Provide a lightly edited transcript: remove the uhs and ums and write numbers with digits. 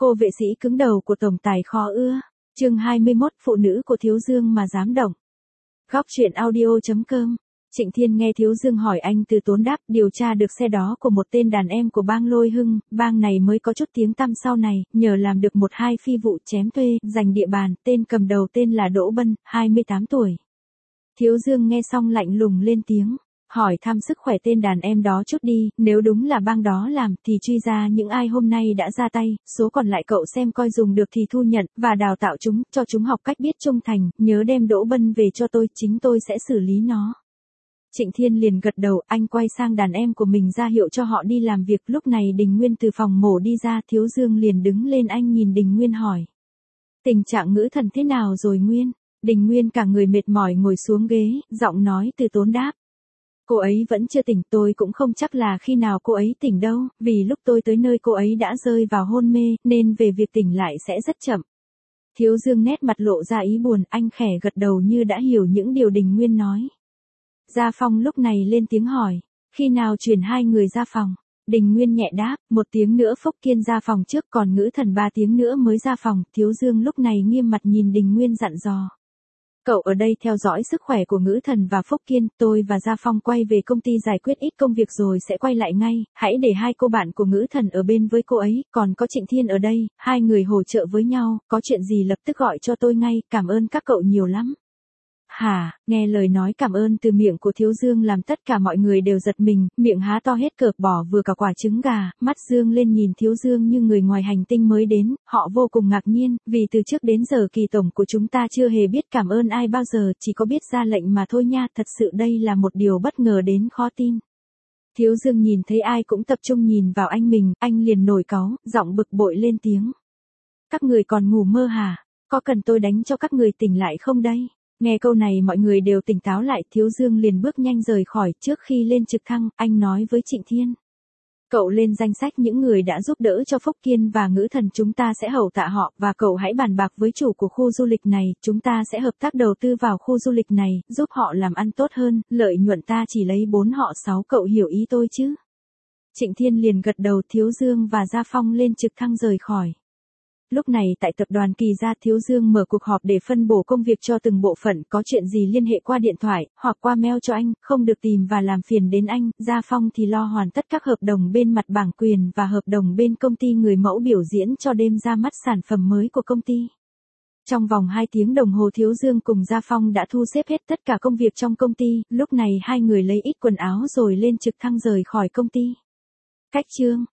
Cô vệ sĩ cứng đầu của tổng tài khó ưa. Chương 21, phụ nữ của Thiếu Dương mà dám động. Góc truyện audio.com. Trịnh Thiên nghe Thiếu Dương hỏi anh Từ Tốn đáp, điều tra được xe đó của một tên đàn em của bang Lôi Hưng, bang này mới có chút tiếng tăm sau này, nhờ làm được một hai phi vụ chém thuê, giành địa bàn, tên cầm đầu tên là Đỗ Bân, 28 tuổi. Thiếu Dương nghe xong lạnh lùng lên tiếng, hỏi thăm sức khỏe tên đàn em đó chút đi, nếu đúng là bang đó làm thì truy ra những ai hôm nay đã ra tay, số còn lại cậu xem coi dùng được thì thu nhận, và đào tạo chúng, cho chúng học cách biết trung thành, nhớ đem Đỗ Bân về cho tôi, chính tôi sẽ xử lý nó. Trịnh Thiên liền gật đầu, anh quay sang đàn em của mình ra hiệu cho họ đi làm việc. Lúc này Đình Nguyên từ phòng mổ đi ra, Thiếu Dương liền đứng lên, anh nhìn Đình Nguyên hỏi. Tình trạng Ngữ Thần thế nào rồi Nguyên? Đình Nguyên cả người mệt mỏi ngồi xuống ghế, giọng nói Từ Tốn đáp. Cô ấy vẫn chưa tỉnh, tôi cũng không chắc là khi nào cô ấy tỉnh đâu, vì lúc tôi tới nơi cô ấy đã rơi vào hôn mê, nên về việc tỉnh lại sẽ rất chậm. Thiếu Dương nét mặt lộ ra ý buồn, anh khẽ gật đầu như đã hiểu những điều Đình Nguyên nói. Gia Phong lúc này lên tiếng hỏi, khi nào chuyển hai người ra phòng? Đình Nguyên nhẹ đáp, 1 tiếng nữa Phúc Kiên ra phòng trước, còn Ngữ Thần 3 tiếng nữa mới ra phòng. Thiếu Dương lúc này nghiêm mặt nhìn Đình Nguyên dặn dò. Cậu ở đây theo dõi sức khỏe của Ngữ Thần và Phúc Kiên, tôi và Gia Phong quay về công ty giải quyết ít công việc rồi sẽ quay lại ngay, hãy để hai cô bạn của Ngữ Thần ở bên với cô ấy, còn có Trịnh Thiên ở đây, hai người hỗ trợ với nhau, có chuyện gì lập tức gọi cho tôi ngay, cảm ơn các cậu nhiều lắm. Hả, nghe lời nói cảm ơn từ miệng của Thiếu Dương làm tất cả mọi người đều giật mình, miệng há to hết cợp bỏ vừa cả quả trứng gà, mắt Dương lên nhìn Thiếu Dương như người ngoài hành tinh mới đến, họ vô cùng ngạc nhiên, vì từ trước đến giờ kỳ tổng của chúng ta chưa hề biết cảm ơn ai bao giờ, chỉ có biết ra lệnh mà thôi nha, thật sự đây là một điều bất ngờ đến khó tin. Thiếu Dương nhìn thấy ai cũng tập trung nhìn vào anh anh liền nổi cáu, giọng bực bội lên tiếng. Các người còn ngủ mơ hả? Có cần tôi đánh cho các người tỉnh lại không đây? Nghe câu này mọi người đều tỉnh táo lại, Thiếu Dương liền bước nhanh rời khỏi. Trước khi lên trực thăng, anh nói với Trịnh Thiên. Cậu lên danh sách những người đã giúp đỡ cho Phúc Kiên và Ngữ Thần, chúng ta sẽ hậu tạ họ, và cậu hãy bàn bạc với chủ của khu du lịch này, chúng ta sẽ hợp tác đầu tư vào khu du lịch này, giúp họ làm ăn tốt hơn, lợi nhuận ta chỉ lấy 4 họ 6, cậu hiểu ý tôi chứ? Trịnh Thiên liền gật đầu. Thiếu Dương và Gia Phong lên trực thăng rời khỏi. Lúc này tại tập đoàn Kỳ Gia, Thiếu Dương mở cuộc họp để phân bổ công việc cho từng bộ phận, có chuyện gì liên hệ qua điện thoại, hoặc qua mail cho anh, không được tìm và làm phiền đến anh. Gia Phong thì lo hoàn tất các hợp đồng bên mặt bản quyền và hợp đồng bên công ty người mẫu biểu diễn cho đêm ra mắt sản phẩm mới của công ty. Trong vòng 2 tiếng đồng hồ Thiếu Dương cùng Gia Phong đã thu xếp hết tất cả công việc trong công ty, lúc này hai người lấy ít quần áo rồi lên trực thăng rời khỏi công ty. Cách chương